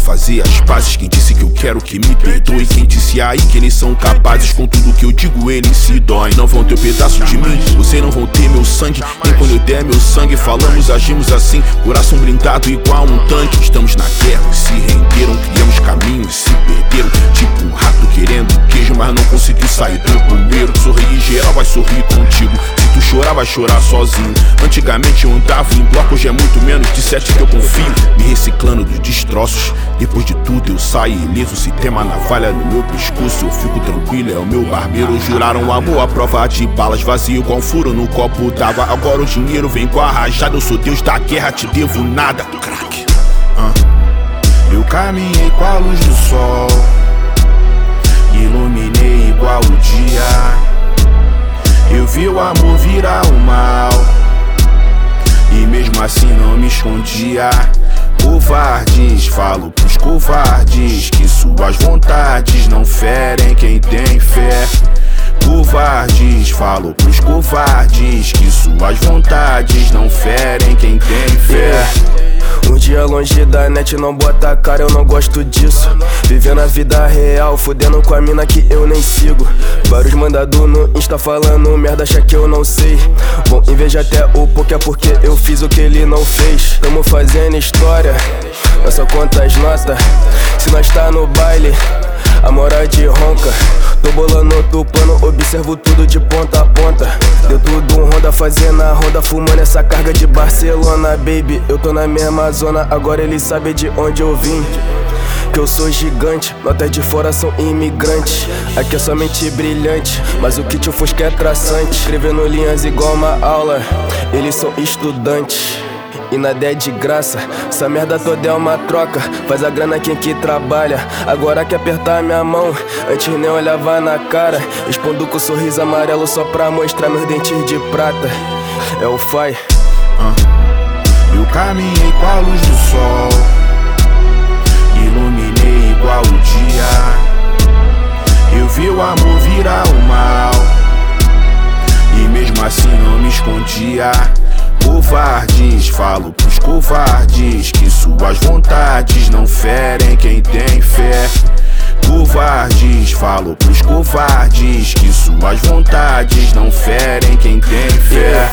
fazer as pazes. Quem disse que eu quero que me perdoe? Quem disse aí que eles são capazes? Com tudo que eu digo eles se doem. Não vão ter um pedaço de mim, vocês não vão ter meu sangue. Nem quando eu der meu sangue. Falamos, agimos assim, coração blindado igual um tanque. Estamos na guerra e se renderam. Criamos caminhos e se perderam. Tipo um rato querendo queijo, mas não conseguiu sair do primeiro. Sorrir geral vai sorrir contigo. Se tu chorar vai chorar sozinho. Antigamente eu andava em bloco, hoje é muito menos de 7 que eu confio. Me reciclando dos destroços. Depois de tudo eu saio ileso. Se tem uma navalha no meu pescoço eu fico tranquilo, é o meu barbeiro. Juraram amor à prova de balas, vazio igual um furo no copo d'água. Agora o dinheiro vem com a rajada. Eu sou Deus da guerra, te devo nada, crack. Eu caminhei com a luz do sol, iluminei igual o dia. Eu vi o amor virar o mal, e mesmo assim não me escondia. Covardes, falo pros covardes que suas vontades não ferem quem tem fé. Covardes, falo pros covardes que suas vontades não ferem quem tem fé. Um dia longe da net não bota a cara, eu não gosto disso. Vivendo a vida real, fudendo com a mina que eu nem sigo. Vários mandado no Insta falando merda, acha que eu não sei. Bom, inveja até o pouco é porque eu fiz o que ele não fez. Tamo fazendo história, não só conta as notas. Se nós tá no baile, a moral de ronca. Tô bolando outro plano, observo tudo de ponta a ponta. Deu tudo um Honda, fazendo a ronda, fumando essa carga de Barcelona. Baby, eu tô na mesma zona, agora ele sabe de onde eu vim. Que eu sou gigante, notas de fora são imigrantes. Aqui é somente brilhante, mas o que te ofusca é traçante. Escrevendo linhas igual uma aula, eles são estudantes. E nada é de graça, essa merda toda é uma troca. Faz a grana quem que trabalha, agora quer apertar minha mão. Antes nem olhava na cara, respondo com sorriso amarelo só pra mostrar meus dentes de prata. É o Fai. Eu caminhei com a luz do sol, iluminei igual o dia. Eu vi o amor virar o mal, e mesmo assim não me escondia. Covardes, falo pros covardes que suas vontades não ferem quem tem fé. Covardes, falo pros covardes que suas vontades não ferem quem tem fé.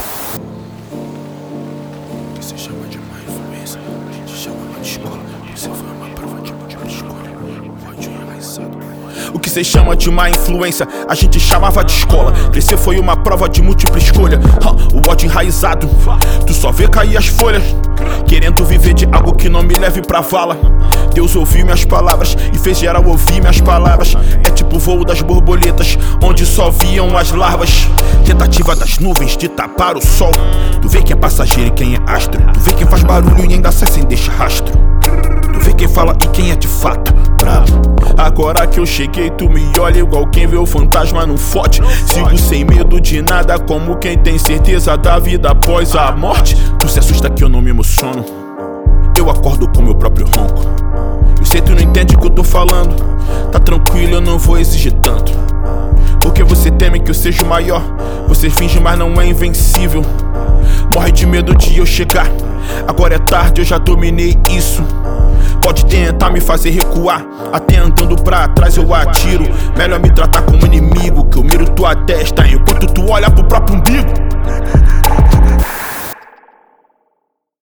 O que se chama de má influência, a gente chama de escola. Você foi uma prova de múltipla escolha. Ódio enraizado. O que cê chama de má influência, a gente chamava de escola. Crescer foi uma prova de múltipla escolha. O ódio enraizado, tu só vê cair as folhas, querendo viver de algo que não me leve pra vala. Deus ouviu minhas palavras e fez geral ouvir minhas palavras. É tipo o voo das borboletas, onde só viam as larvas. Tentativa das nuvens de tapar o sol. Tu vê quem é passageiro e quem é astro. Tu vê quem faz barulho e ainda sai sem deixar rastro. Tu vê quem fala e quem é de fato bravo. Agora que eu cheguei, tu me olha igual quem vê o fantasma no forte. Sigo sem medo de nada, como quem tem certeza da vida após a morte. Tu se assusta que eu não me emociono, eu acordo com meu próprio ronco. Eu sei tu não entende o que eu tô falando, tá tranquilo, eu não vou exigir tanto. Porque você teme que eu seja o maior, você finge mas não é invencível. Morre de medo de eu chegar, agora é tarde, eu já dominei isso. Pode tentar me fazer recuar, até andando pra trás eu atiro. Melhor me tratar como inimigo, que eu miro tua testa enquanto tu olha pro próprio umbigo.